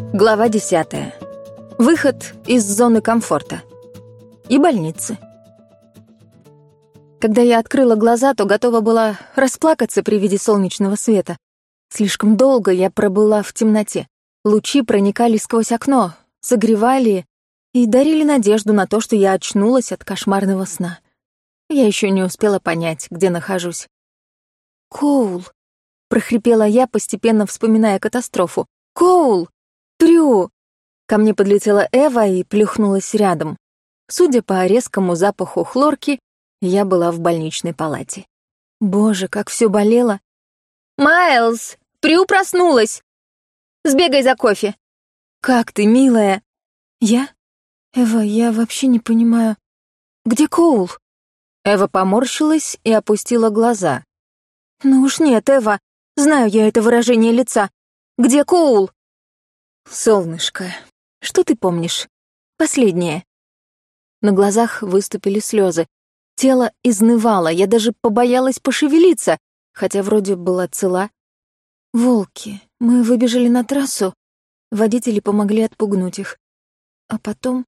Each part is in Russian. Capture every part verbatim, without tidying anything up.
Глава десятая. Выход из зоны комфорта. И больницы. Когда я открыла глаза, то готова была расплакаться при виде солнечного света. Слишком долго я пробыла в темноте. Лучи проникали сквозь окно, согревали и дарили надежду на то, что я очнулась от кошмарного сна. Я еще не успела понять, где нахожусь. «Коул!» — прохрипела я, постепенно вспоминая катастрофу. «Коул! Трю!» Ко мне подлетела Эва и плюхнулась рядом. Судя по резкому запаху хлорки, я была в больничной палате. Боже, как все болело. «Майлз! Прю проснулась! Сбегай за кофе!» «Как ты, милая?» «Я? Эва, я вообще не понимаю. Где Коул?» Эва поморщилась и опустила глаза. «Ну уж нет, Эва, знаю я это выражение лица. Где Коул?» «Солнышко, что ты помнишь? Последнее». На глазах выступили слезы. Тело изнывало, я даже побоялась пошевелиться, хотя вроде была цела. «Волки. Мы выбежали на трассу. Водители помогли отпугнуть их. А потом...»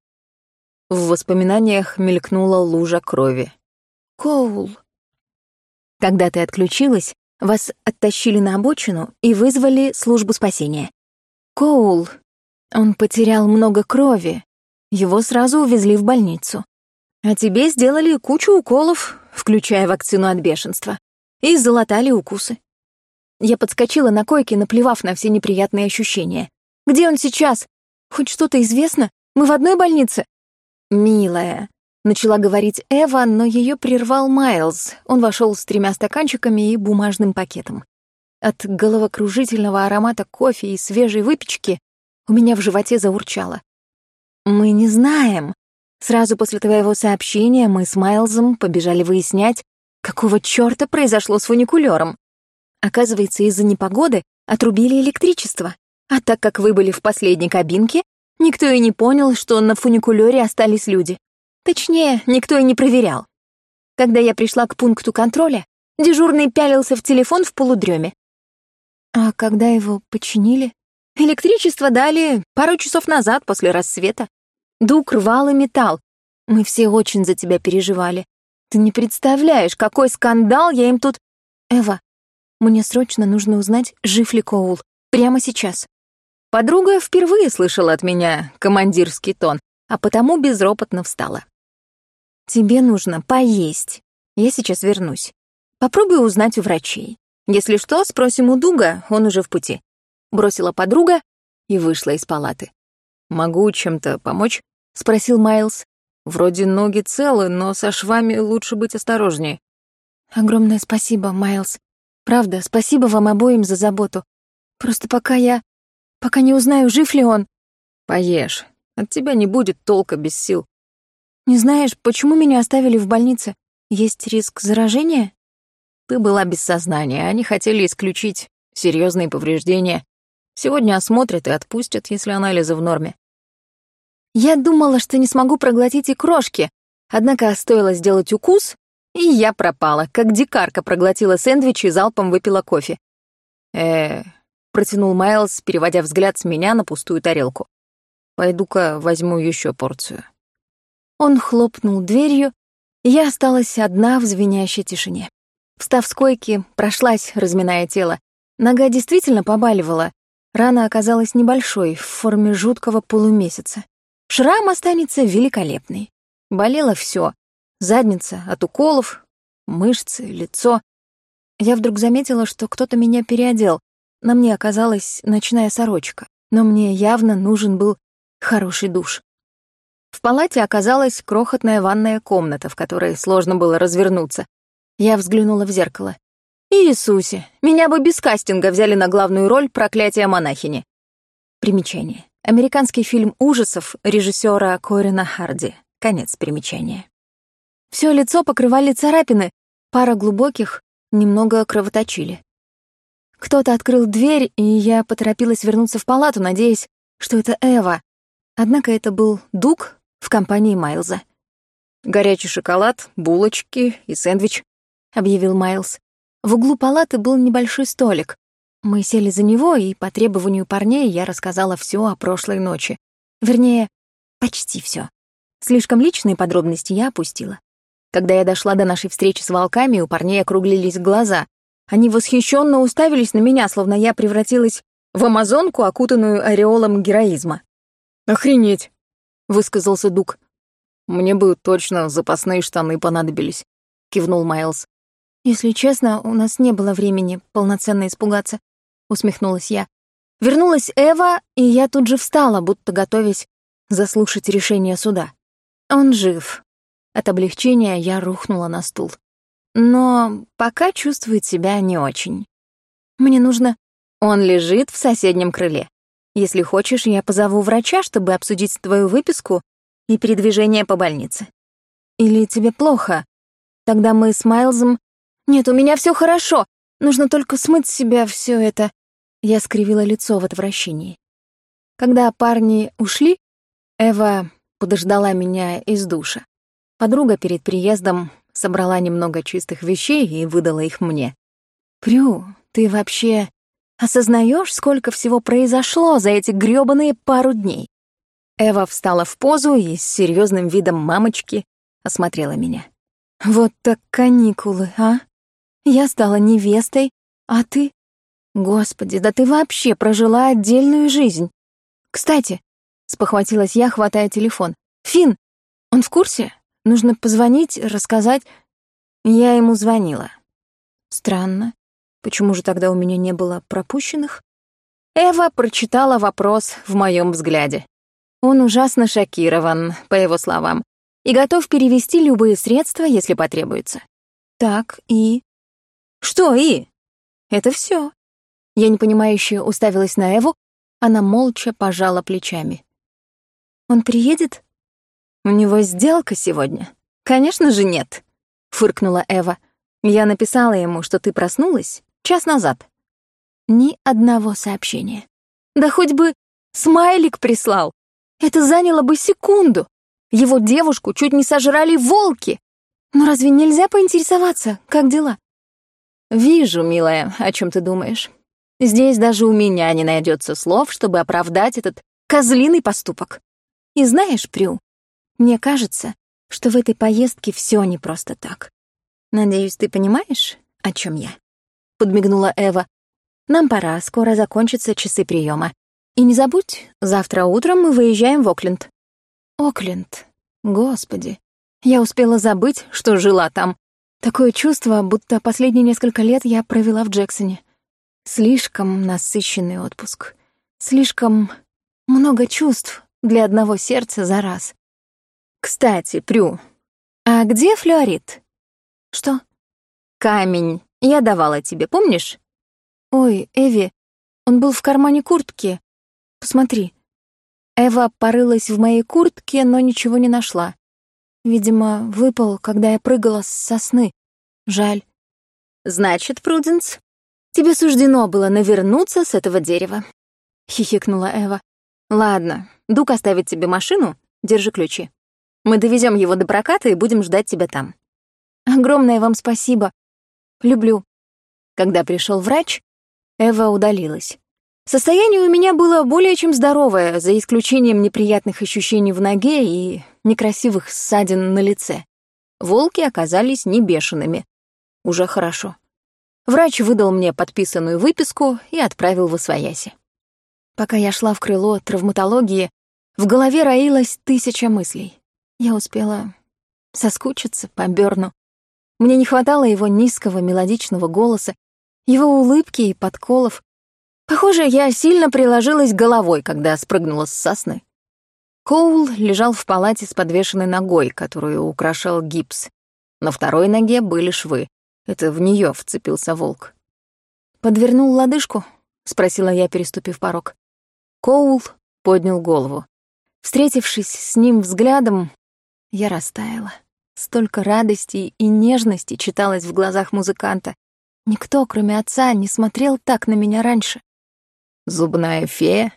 В воспоминаниях мелькнула лужа крови. «Коул». «Когда ты отключилась, вас оттащили на обочину и вызвали службу спасения. Коул, он потерял много крови, его сразу увезли в больницу. А тебе сделали кучу уколов, включая вакцину от бешенства, и залатали укусы. Я подскочила на койке, наплевав на все неприятные ощущения. Где он сейчас? Хоть что-то известно? Мы в одной больнице?» «Милая», — начала говорить Эва, но ее прервал Майлз. Он вошел с тремя стаканчиками и бумажным пакетом. От головокружительного аромата кофе и свежей выпечки у меня в животе заурчало. «Мы не знаем. Сразу после твоего сообщения мы с Майлзом побежали выяснять, какого чёрта произошло с фуникулёром. Оказывается, из-за непогоды отрубили электричество, а так как вы были в последней кабинке, никто и не понял, что на фуникулёре остались люди. Точнее, никто и не проверял. Когда я пришла к пункту контроля, дежурный пялился в телефон в полудрёме. А когда его починили? Электричество дали пару часов назад, после рассвета. Дуг рвал и металл. Мы все очень за тебя переживали. Ты не представляешь, какой скандал я им тут... Эва, мне срочно нужно узнать, жив ли Коул. Прямо сейчас». Подруга впервые слышала от меня командирский тон, а потому безропотно встала. «Тебе нужно поесть. Я сейчас вернусь. Попробуй узнать у врачей. Если что, спросим у Дуга, он уже в пути». Бросила подруга и вышла из палаты. «Могу чем-то помочь?» — спросил Майлз. «Вроде ноги целы, но со швами лучше быть осторожнее». «Огромное спасибо, Майлз. Правда, спасибо вам обоим за заботу. Просто пока я... пока не узнаю, жив ли он...» «Поешь. От тебя не будет толка без сил». «Не знаешь, почему меня оставили в больнице? Есть риск заражения?» «Ты была без сознания, они хотели исключить серьезные повреждения. Сегодня осмотрят и отпустят, если анализы в норме». Я думала, что не смогу проглотить и крошки, однако стоило сделать укус, и я пропала, как дикарка проглотила сэндвич и залпом выпила кофе. э протянул Майлз, переводя взгляд с меня на пустую тарелку. «Пойду-ка возьму еще порцию». Он хлопнул дверью, и я осталась одна в звенящей тишине. Встав с койки, прошлась, разминая тело. Нога действительно побаливала. Рана оказалась небольшой, в форме жуткого полумесяца. Шрам останется великолепный. Болело все: задница от уколов, мышцы, лицо. Я вдруг заметила, что кто-то меня переодел. На мне оказалась ночная сорочка, но мне явно нужен был хороший душ. В палате оказалась крохотная ванная комната, в которой сложно было развернуться. Я взглянула в зеркало. Иисусе, меня бы без кастинга взяли на главную роль «Проклятие монахини». Примечание. Американский фильм ужасов режиссера Корина Харди. Конец примечания. Всё лицо покрывали царапины, пара глубоких немного кровоточили. Кто-то открыл дверь, и я поторопилась вернуться в палату, надеясь, что это Эва. Однако это был Дуг в компании Майлза. «Горячий шоколад, булочки и сэндвич», — объявил Майлз. В углу палаты был небольшой столик. Мы сели за него, и по требованию парней я рассказала все о прошлой ночи. Вернее, почти все. Слишком личные подробности я опустила. Когда я дошла до нашей встречи с волками, у парней округлились глаза. Они восхищенно уставились на меня, словно я превратилась в амазонку, окутанную ореолом героизма. «Охренеть!» — высказался Дуг. «Мне бы точно запасные штаны понадобились», — кивнул Майлз. «Если честно, у нас не было времени полноценно испугаться», — усмехнулась я. Вернулась Эва, и я тут же встала, будто готовясь заслушать решение суда. Он жив. От облегчения я рухнула на стул. Но пока чувствует себя не очень. Мне нужно... Он лежит в соседнем крыле. Если хочешь, я позову врача, чтобы обсудить твою выписку и передвижение по больнице. Или тебе плохо? Тогда мы с Майлзом... Нет, у меня все хорошо. Нужно только смыть с себя все это. Я скривила лицо в отвращении. Когда парни ушли, Эва подождала меня из душа. Подруга перед приездом собрала немного чистых вещей и выдала их мне. «Прю, ты вообще осознаешь, сколько всего произошло за эти грёбаные пару дней?» Эва встала в позу и с серьезным видом мамочки осмотрела меня. «Вот так каникулы, а? Я стала невестой, а ты... Господи, да ты вообще прожила отдельную жизнь. Кстати, — спохватилась я, хватая телефон, — Финн, он в курсе? Нужно позвонить, рассказать. Я ему звонила. Странно. Почему же тогда у меня не было пропущенных? Эва прочитала вопрос в моем взгляде. Он ужасно шокирован, по его словам, и готов перевести любые средства, если потребуется. Так, и... Что «и»? Это все. Я непонимающе уставилась на Эву, она молча пожала плечами. Он приедет? У него сделка сегодня. Конечно же нет, фыркнула Эва. Я написала ему, что ты проснулась час назад. Ни одного сообщения. Да хоть бы смайлик прислал. Это заняло бы секунду. Его девушку чуть не сожрали волки. Но разве нельзя поинтересоваться, как дела? Вижу, милая, о чем ты думаешь. Здесь даже у меня не найдется слов, чтобы оправдать этот козлиный поступок. И знаешь, Прю, мне кажется, что в этой поездке все не просто так. Надеюсь, ты понимаешь, о чем я? Подмигнула Эва. Нам пора, скоро закончатся часы приема. И не забудь, завтра утром мы выезжаем в Окленд. Окленд. Господи. Я успела забыть, что жила там. Такое чувство, будто последние несколько лет я провела в Джексоне. Слишком насыщенный отпуск. Слишком много чувств для одного сердца за раз. Кстати, Прю, а где флюорит? Что? Камень. Я давала тебе, помнишь? Ой, Эви, он был в кармане куртки. Посмотри. Эва порылась в моей куртке, но ничего не нашла. Видимо, выпал, когда я прыгала с сосны. Жаль. Значит, Пруденс, тебе суждено было навернуться с этого дерева. Хихикнула Эва. Ладно, Дуг оставит тебе машину, держи ключи. Мы довезем его до проката и будем ждать тебя там. Огромное вам спасибо. Люблю. Когда пришел врач, Эва удалилась. Состояние у меня было более чем здоровое, за исключением неприятных ощущений в ноге и некрасивых ссадин на лице. Волки оказались не бешеными. Уже хорошо. Врач выдал мне подписанную выписку и отправил в освояси. Пока я шла в крыло травматологии, в голове роилась тысяча мыслей. Я успела соскучиться по Бёрну. Мне не хватало его низкого мелодичного голоса, его улыбки и подколов. Похоже, я сильно приложилась головой, когда спрыгнула с сосны. Коул лежал в палате с подвешенной ногой, которую украшал гипс. На второй ноге были швы. Это в нее вцепился волк. «Подвернул лодыжку?» — спросила я, переступив порог. Коул поднял голову. Встретившись с ним взглядом, я растаяла. Столько радости и нежности читалось в глазах музыканта. Никто, кроме отца, не смотрел так на меня раньше. «Зубная фея?»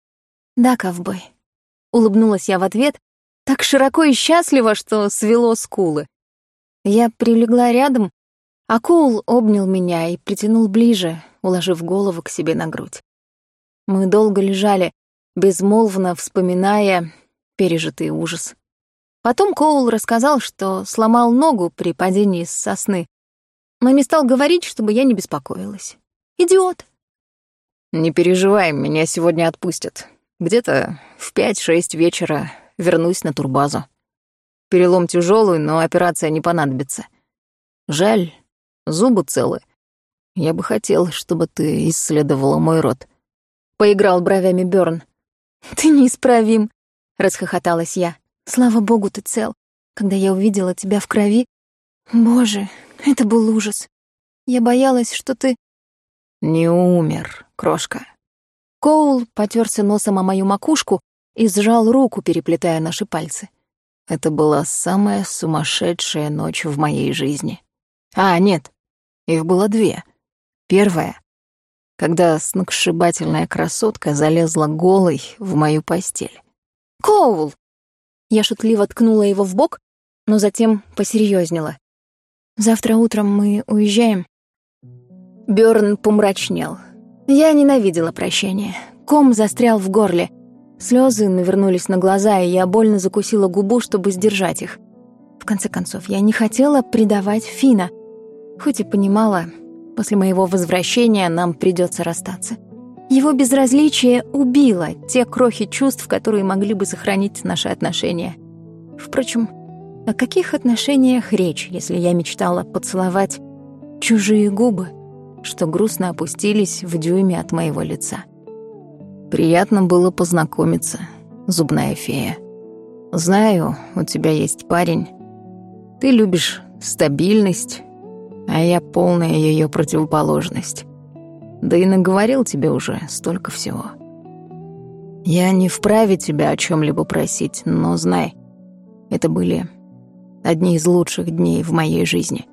«Да, ковбой». Улыбнулась я в ответ, так широко и счастливо, что свело скулы. Я прилегла рядом, а Коул обнял меня и притянул ближе, уложив голову к себе на грудь. Мы долго лежали, безмолвно вспоминая пережитый ужас. Потом Коул рассказал, что сломал ногу при падении с сосны, но не стал говорить, чтобы я не беспокоилась. Идиот. «Не переживай, меня сегодня отпустят. Где-то в пять-шесть вечера вернусь на турбазу. Перелом тяжелый, но операция не понадобится. Жаль, зубы целы. Я бы хотел, чтобы ты исследовала мой рот». Поиграл бровями Бёрн. «Ты неисправим», — расхохоталась я. «Слава богу, ты цел. Когда я увидела тебя в крови... Боже, это был ужас. Я боялась, что ты...» «Не умер, крошка». Коул потёрся носом о мою макушку и сжал руку, переплетая наши пальцы. Это была самая сумасшедшая ночь в моей жизни. А, нет, их было две. Первая, когда сногсшибательная красотка залезла голой в мою постель. «Коул!» Я шутливо ткнула его в бок, но затем посерьёзнела. «Завтра утром мы уезжаем». Бёрн помрачнел. Я ненавидела прощание. Ком застрял в горле. Слёзы навернулись на глаза, и я больно закусила губу, чтобы сдержать их. В конце концов, я не хотела предавать Фина, хоть и понимала, после моего возвращения нам придётся расстаться. Его безразличие убило те крохи чувств, которые могли бы сохранить наши отношения. Впрочем, о каких отношениях речь, если я мечтала поцеловать чужие губы, что грустно опустились в дюйме от моего лица? Приятно было познакомиться, зубная фея. Знаю, у тебя есть парень. Ты любишь стабильность, а я полная ее противоположность. Да и наговорил тебе уже столько всего. Я не вправе тебя о чем-либо просить, но знай, это были одни из лучших дней в моей жизни.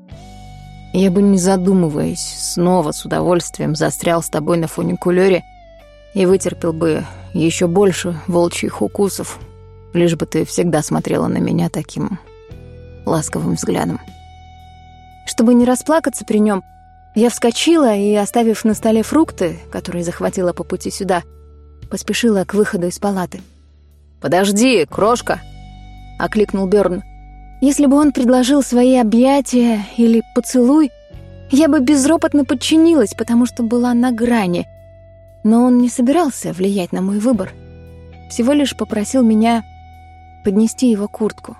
Я бы, не задумываясь, снова с удовольствием застрял с тобой на фуникулёре и вытерпел бы еще больше волчьих укусов, лишь бы ты всегда смотрела на меня таким ласковым взглядом. Чтобы не расплакаться при нем, я вскочила и, оставив на столе фрукты, которые захватила по пути сюда, поспешила к выходу из палаты. «Подожди, крошка!» — окликнул Бёрн. Если бы он предложил свои объятия или поцелуй, я бы безропотно подчинилась, потому что была на грани. Но он не собирался влиять на мой выбор. Всего лишь попросил меня поднести его куртку.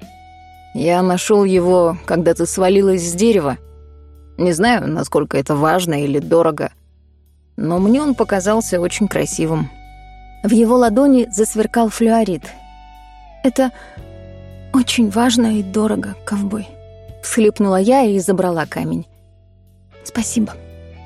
«Я нашел его, когда ты свалилась с дерева. Не знаю, насколько это важно или дорого, но мне он показался очень красивым». В его ладони засверкал флюорит. «Это очень важно и дорого, ковбой», — всхлипнула я и забрала камень. «Спасибо».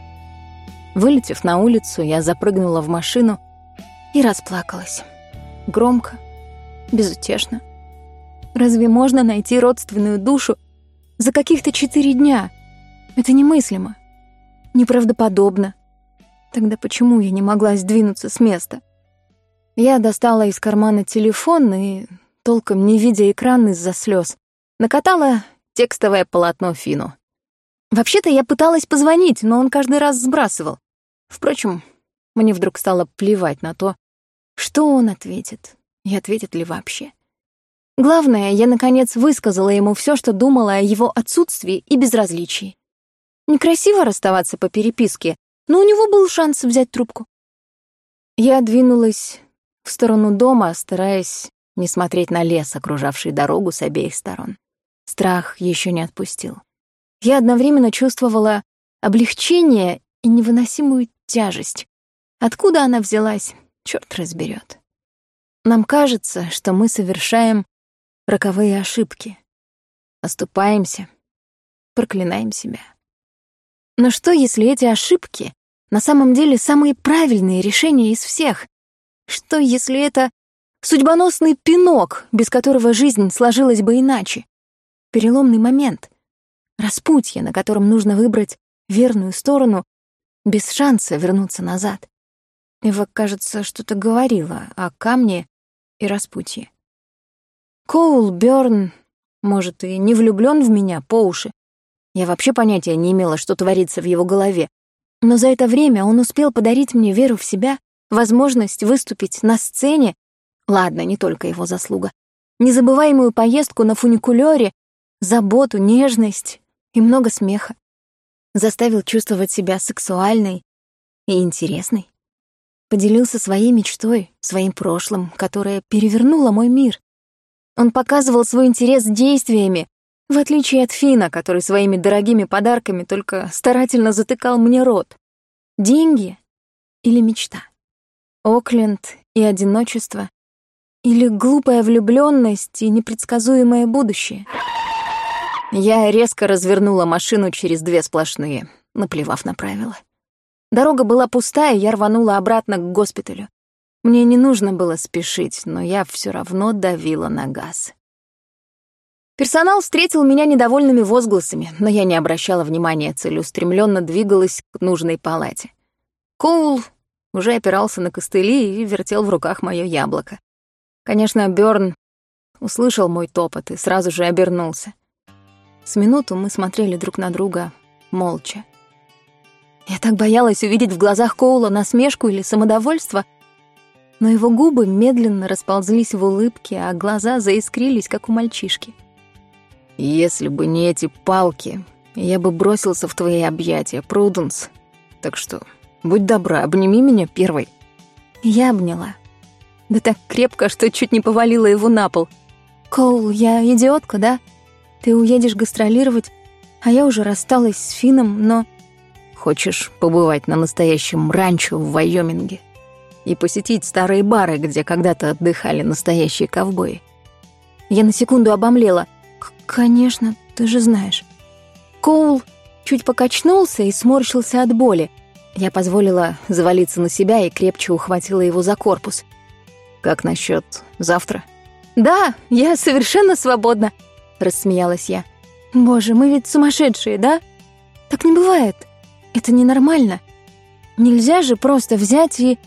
Вылетев на улицу, я запрыгнула в машину и расплакалась. Громко, безутешно. Разве можно найти родственную душу за каких-то четыре дня? Это немыслимо, неправдоподобно. Тогда почему я не могла сдвинуться с места? Я достала из кармана телефон и, толком не видя экран из-за слез, накатала текстовое полотно Фину. Вообще-то я пыталась позвонить, но он каждый раз сбрасывал. Впрочем, мне вдруг стало плевать на то, что он ответит, и ответит ли вообще. Главное, я, наконец, высказала ему все, что думала о его отсутствии и безразличии. Некрасиво расставаться по переписке, но у него был шанс взять трубку. Я двинулась в сторону дома, стараясь не смотреть на лес, окружавший дорогу с обеих сторон. Страх еще не отпустил. Я одновременно чувствовала облегчение и невыносимую тяжесть. Откуда она взялась, черт разберет. Нам кажется, что мы совершаем роковые ошибки. Оступаемся, проклинаем себя. Но что, если эти ошибки на самом деле самые правильные решения из всех? Что, если это судьбоносный пинок, без которого жизнь сложилась бы иначе? Переломный момент. Распутье, на котором нужно выбрать верную сторону, без шанса вернуться назад. Эва, кажется, что-то говорила о камне и распутье. Коул Бёрн, может, и не влюблён в меня по уши. Я вообще понятия не имела, что творится в его голове. Но за это время он успел подарить мне веру в себя, возможность выступить на сцене, ладно, не только его заслуга, незабываемую поездку на фуникулёре, заботу, нежность и много смеха. Заставил чувствовать себя сексуальной и интересной. Поделился своей мечтой, своим прошлым, которое перевернуло мой мир. Он показывал свой интерес действиями, в отличие от Фина, который своими дорогими подарками только старательно затыкал мне рот. Деньги или мечта? Окленд и одиночество? Или глупая влюблённость и непредсказуемое будущее? Я резко развернула машину через две сплошные, наплевав на правила. Дорога была пустая, я рванула обратно к госпиталю. Мне не нужно было спешить, но я всё равно давила на газ. Персонал встретил меня недовольными возгласами, но я не обращала внимания, целеустремленно двигалась к нужной палате. Коул уже опирался на костыли и вертел в руках моё яблоко. Конечно, Бёрн услышал мой топот и сразу же обернулся. С минуту мы смотрели друг на друга молча. Я так боялась увидеть в глазах Коула насмешку или самодовольство, но его губы медленно расползлись в улыбке, а глаза заискрились, как у мальчишки. «Если бы не эти палки, я бы бросился в твои объятия, Пруденс. Так что будь добра, обними меня первой». Я обняла. Да так крепко, что чуть не повалила его на пол. «Коул, я идиотка, да? Ты уедешь гастролировать, а я уже рассталась с Фином, но...» «Хочешь побывать на настоящем ранчо в Вайоминге и посетить старые бары, где когда-то отдыхали настоящие ковбои?» Я на секунду обомлела. «Конечно, ты же знаешь». Коул чуть покачнулся и сморщился от боли. Я позволила завалиться на себя и крепче ухватила его за корпус. «Как насчет завтра?» «Да, я совершенно свободна», — рассмеялась я. «Боже, мы ведь сумасшедшие, да? Так не бывает. Это ненормально. Нельзя же просто взять и...»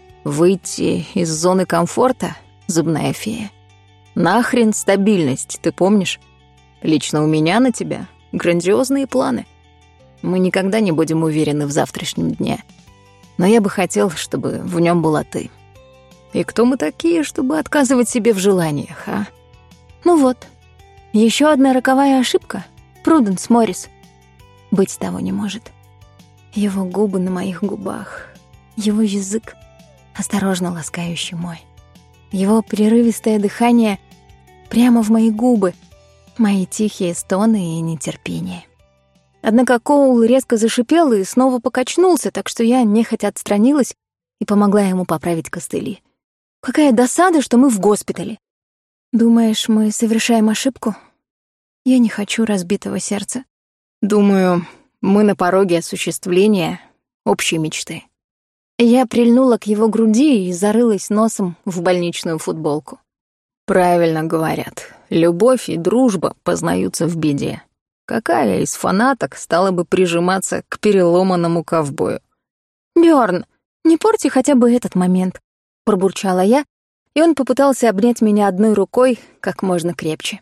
«Выйти из зоны комфорта, зубная фея. Нахрен стабильность, ты помнишь? Лично у меня на тебя грандиозные планы. Мы никогда не будем уверены в завтрашнем дне. Но я бы хотел, чтобы в нем была ты. И кто мы такие, чтобы отказывать себе в желаниях, а?» «Ну вот, еще одна роковая ошибка, Пруденс Моррис. Быть того не может». Его губы на моих губах, его язык, осторожно ласкающий мой. Его прерывистое дыхание прямо в мои губы, мои тихие стоны и нетерпение. Однако Коул резко зашипел и снова покачнулся, так что я нехотя отстранилась и помогла ему поправить костыли. Какая досада, что мы в госпитале. Думаешь, мы совершаем ошибку? Я не хочу разбитого сердца. Думаю, мы на пороге осуществления общей мечты. Я прильнула к его груди и зарылась носом в больничную футболку. Правильно говорят, любовь и дружба познаются в беде. Какая из фанаток стала бы прижиматься к переломанному ковбою? «Бёрн, не порти хотя бы этот момент», — пробурчала я, и он попытался обнять меня одной рукой как можно крепче.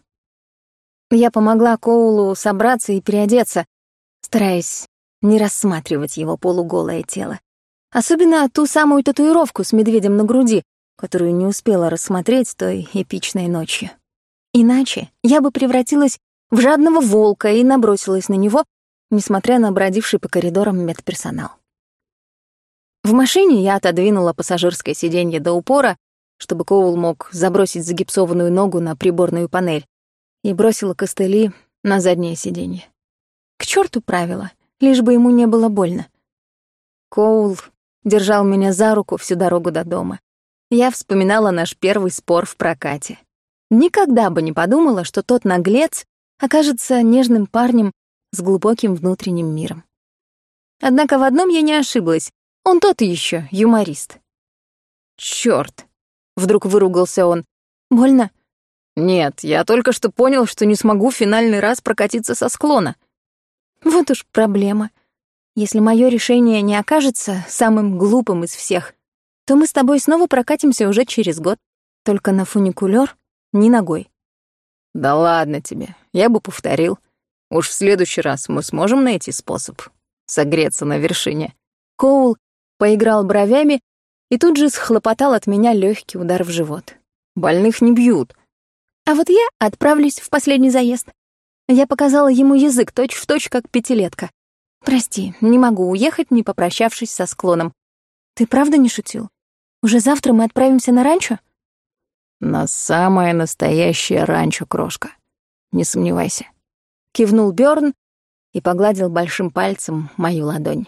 Я помогла Коулу собраться и переодеться, стараясь не рассматривать его полуголое тело. Особенно ту самую татуировку с медведем на груди, которую не успела рассмотреть той эпичной ночью. Иначе я бы превратилась в жадного волка и набросилась на него, несмотря на бродивший по коридорам медперсонал. В машине я отодвинула пассажирское сиденье до упора, чтобы Коул мог забросить загипсованную ногу на приборную панель, и бросила костыли на заднее сиденье. К черту правила, лишь бы ему не было больно. Коул держал меня за руку всю дорогу до дома. Я вспоминала наш первый спор в прокате. Никогда бы не подумала, что тот наглец окажется нежным парнем с глубоким внутренним миром. Однако в одном я не ошиблась. Он тот еще юморист. «Чёрт!» — вдруг выругался он. «Больно?» «Нет, я только что понял, что не смогу финальный раз прокатиться со склона». «Вот уж проблема. Если мое решение не окажется самым глупым из всех, то мы с тобой снова прокатимся уже через год. Только на фуникулёр, ни ногой». «Да ладно тебе, я бы повторил. Уж в следующий раз мы сможем найти способ согреться на вершине». Коул поиграл бровями и тут же схлопотал от меня легкий удар в живот. «Больных не бьют». А вот я отправлюсь в последний заезд. Я показала ему язык точь-в-точь, как пятилетка. Прости, не могу уехать, не попрощавшись со склоном. Ты правда не шутил? Уже завтра мы отправимся на ранчо? «На самое настоящее ранчо, крошка. Не сомневайся», — кивнул Бёрн и погладил большим пальцем мою ладонь.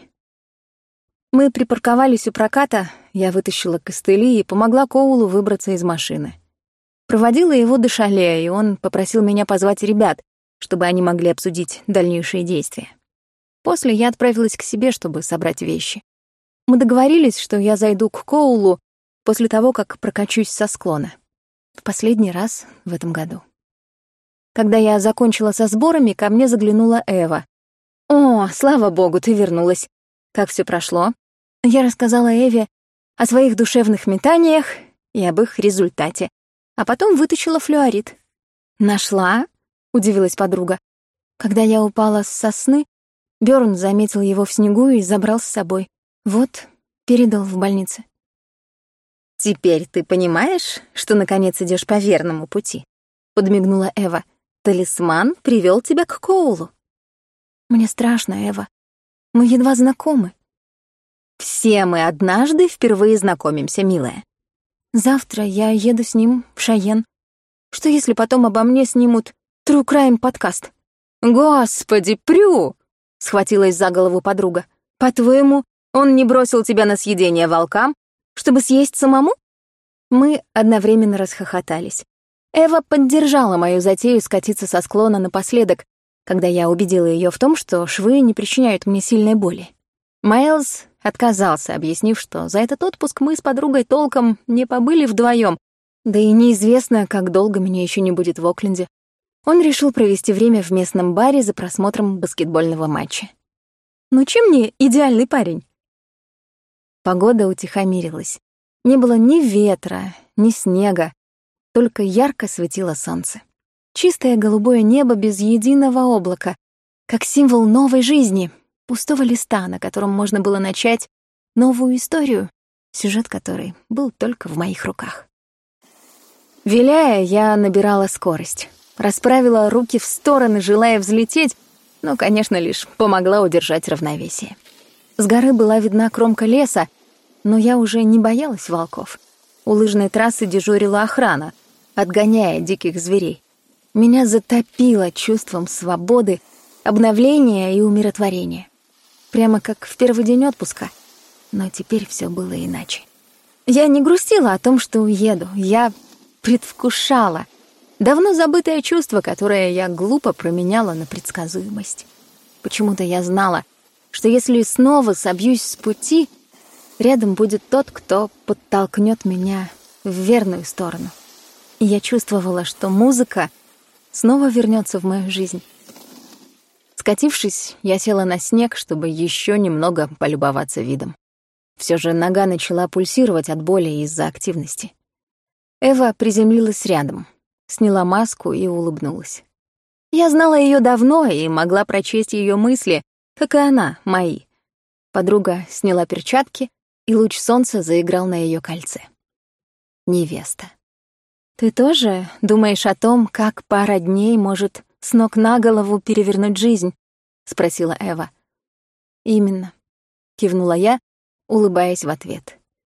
Мы припарковались у проката, я вытащила костыли и помогла Коулу выбраться из машины. Проводила его до шале, и он попросил меня позвать ребят, чтобы они могли обсудить дальнейшие действия. После я отправилась к себе, чтобы собрать вещи. Мы договорились, что я зайду к Коулу после того, как прокачусь со склона. В последний раз в этом году. Когда я закончила со сборами, ко мне заглянула Эва. «О, слава богу, ты вернулась. Как все прошло?» Я рассказала Эве о своих душевных метаниях и об их результате, а потом вытащила флюорит. «Нашла?» — удивилась подруга. Когда я упала с сосны, Бёрн заметил его в снегу и забрал с собой. Вот, передал в больнице. «Теперь ты понимаешь, что наконец идешь по верному пути?» — подмигнула Эва. «Талисман привел тебя к Коулу». «Мне страшно, Эва. Мы едва знакомы». «Все мы однажды впервые знакомимся, милая. Завтра я еду с ним в Шайен. Что если потом обо мне снимут True Crime подкаст?» «Господи, Прю!» — схватилась за голову подруга. «По-твоему, он не бросил тебя на съедение волкам, чтобы съесть самому?» Мы одновременно расхохотались. Эва поддержала мою затею скатиться со склона напоследок, когда я убедила ее в том, что швы не причиняют мне сильной боли. Майлз отказался, объяснив, что за этот отпуск мы с подругой толком не побыли вдвоем, да и неизвестно, как долго меня еще не будет в Окленде. Он решил провести время в местном баре за просмотром баскетбольного матча. Ну чем мне идеальный парень? Погода утихомирилась. Не было ни ветра, ни снега, только ярко светило солнце. Чистое голубое небо без единого облака, как символ новой жизни, пустого листа, на котором можно было начать новую историю, сюжет которой был только в моих руках. Виляя, я набирала скорость, расправила руки в стороны, желая взлететь, но, конечно, лишь помогла удержать равновесие. С горы была видна кромка леса, но я уже не боялась волков. У лыжной трассы дежурила охрана, отгоняя диких зверей. Меня затопило чувством свободы, обновления и умиротворения. Прямо как в первый день отпуска. Но теперь все было иначе. Я не грустила о том, что уеду. Я предвкушала давно забытое чувство, которое я глупо променяла на предсказуемость. Почему-то я знала, что если снова собьюсь с пути, рядом будет тот, кто подтолкнет меня в верную сторону. И я чувствовала, что музыка снова вернется в мою жизнь. Скатившись, я села на снег, чтобы еще немного полюбоваться видом. Все же нога начала пульсировать от боли из-за активности. Эва приземлилась рядом, сняла маску и улыбнулась. Я знала ее давно и могла прочесть ее мысли, как и она, мои. Подруга сняла перчатки, и луч солнца заиграл на ее кольце. Невеста. «Ты тоже думаешь о том, как пара дней может с ног на голову перевернуть жизнь?» — спросила Эва. «Именно», — кивнула я, улыбаясь в ответ.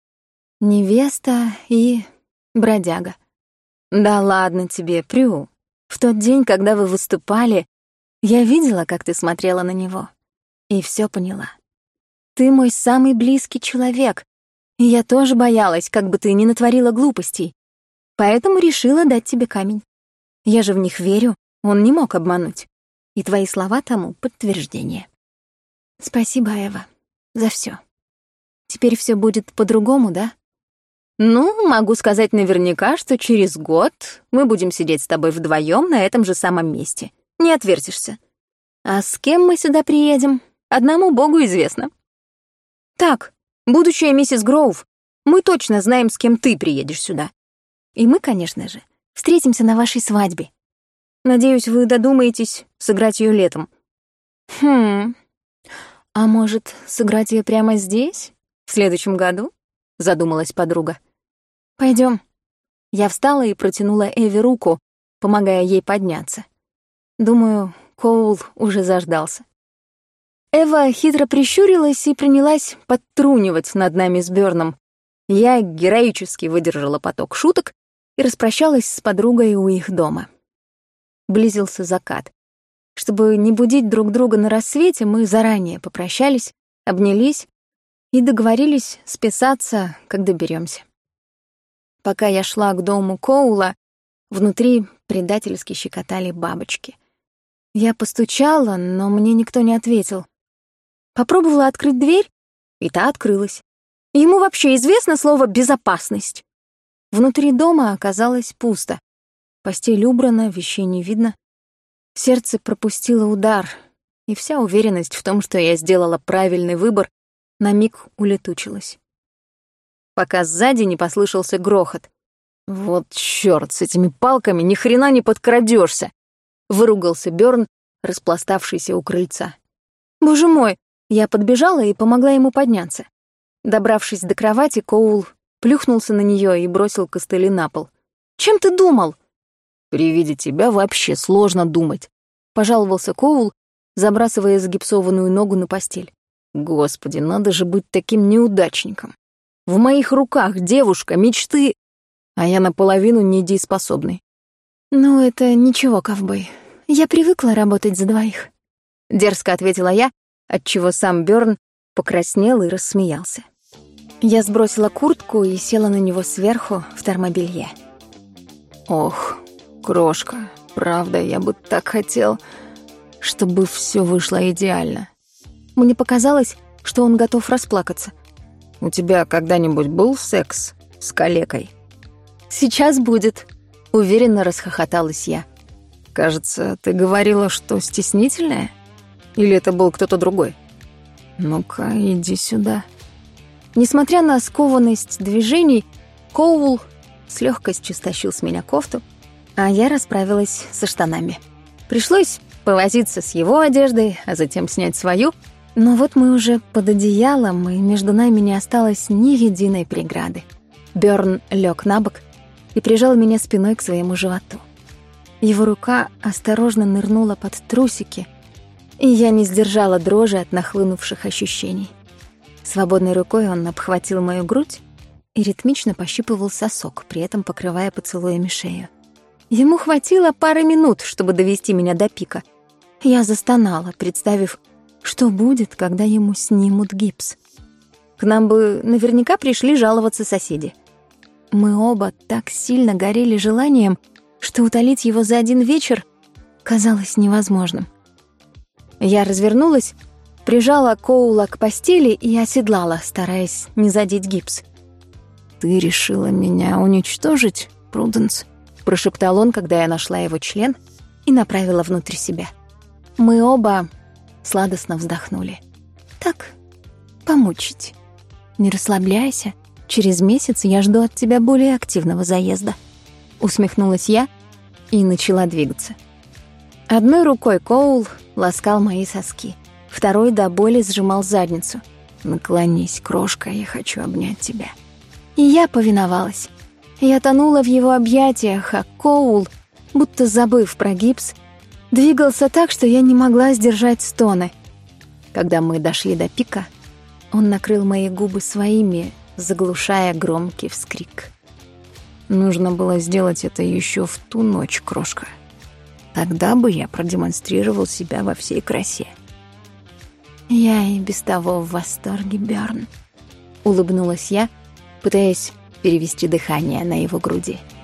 «Невеста и бродяга». «Да ладно тебе, Прю. В тот день, когда вы выступали, я видела, как ты смотрела на него, и все поняла. Ты мой самый близкий человек, и я тоже боялась, как бы ты ни натворила глупостей. Поэтому решила дать тебе камень. Я же в них верю, он не мог обмануть. И твои слова тому подтверждение. Спасибо, Эва, за все. Теперь все будет по-другому, да? Ну, могу сказать наверняка, что через год мы будем сидеть с тобой вдвоем на этом же самом месте. Не отвертишься. А с кем мы сюда приедем, одному Богу известно. Так, будущая миссис Гроув, мы точно знаем, с кем ты приедешь сюда. И мы, конечно же, встретимся на вашей свадьбе. Надеюсь, вы додумаетесь сыграть ее летом. Хм. «А может, сыграть ее прямо здесь, в следующем году?» — задумалась подруга. «Пойдем». Я встала и протянула Эви руку, помогая ей подняться. Думаю, Коул уже заждался. Эва хитро прищурилась и принялась подтрунивать над нами с Бёрном. Я героически выдержала поток шуток и распрощалась с подругой у их дома. Близился закат. Чтобы не будить друг друга на рассвете, мы заранее попрощались, обнялись и договорились списаться, как доберемся. Пока я шла к дому Коула, внутри предательски щекотали бабочки. Я постучала, но мне никто не ответил. Попробовала открыть дверь, и та открылась. Ему вообще известно слово «безопасность». Внутри дома оказалось пусто. Постель убрана, вещей не видно. Сердце пропустило удар, и вся уверенность в том, что я сделала правильный выбор, на миг улетучилась. Пока сзади не послышался грохот. «Вот чёрт, с этими палками ни хрена не подкрадёшься!» — выругался Бёрн, распластавшийся у крыльца. «Боже мой!» — я подбежала и помогла ему подняться. Добравшись до кровати, Коул плюхнулся на неё и бросил костыли на пол. «Чем ты думал?» «При виде тебя вообще сложно думать», — пожаловался Коул, забрасывая загипсованную ногу на постель. «Господи, надо же быть таким неудачником. В моих руках девушка мечты, а я наполовину недееспособный». «Ну, это ничего, ковбой. Я привыкла работать за двоих», — дерзко ответила я, отчего сам Бёрн покраснел и рассмеялся. Я сбросила куртку и села на него сверху в термобелье. «Ох, крошка, правда, я бы так хотел, чтобы все вышло идеально». Мне показалось, что он готов расплакаться. «У тебя когда-нибудь был секс с калекой?» «Сейчас будет», — уверенно расхохоталась я. «Кажется, ты говорила, что стеснительная? Или это был кто-то другой? Ну-ка, иди сюда». Несмотря на скованность движений, Коул с легкостью стащил с меня кофту, а я расправилась со штанами. Пришлось повозиться с его одеждой, а затем снять свою, но вот мы уже под одеялом, и между нами не осталось ни единой преграды. Бёрн лег на бок и прижал меня спиной к своему животу. Его рука осторожно нырнула под трусики, и я не сдержала дрожи от нахлынувших ощущений. Свободной рукой он обхватил мою грудь и ритмично пощипывал сосок, при этом покрывая поцелуями шею. Ему хватило пары минут, чтобы довести меня до пика. Я застонала, представив, что будет, когда ему снимут гипс. К нам бы наверняка пришли жаловаться соседи. Мы оба так сильно горели желанием, что утолить его за один вечер казалось невозможным. Я развернулась, прижала Коула к постели и оседлала, стараясь не задеть гипс. «Ты решила меня уничтожить, Пруденс?» — прошептал он, когда я нашла его член и направила внутрь себя. Мы оба сладостно вздохнули. «Так, помучить. Не расслабляйся. Через месяц я жду от тебя более активного заезда». Усмехнулась я и начала двигаться. Одной рукой Коул ласкал мои соски, второй до боли сжимал задницу. «Наклонись, крошка, я хочу обнять тебя». И я повиновалась. Я тонула в его объятиях, а Коул, будто забыв про гипс, двигался так, что я не могла сдержать стоны. Когда мы дошли до пика, он накрыл мои губы своими, заглушая громкий вскрик. «Нужно было сделать это еще в ту ночь, крошка. Тогда бы я продемонстрировал себя во всей красе». «Я и без того в восторге, Бёрн», — улыбнулась я, пытаясь перевести дыхание на его груди.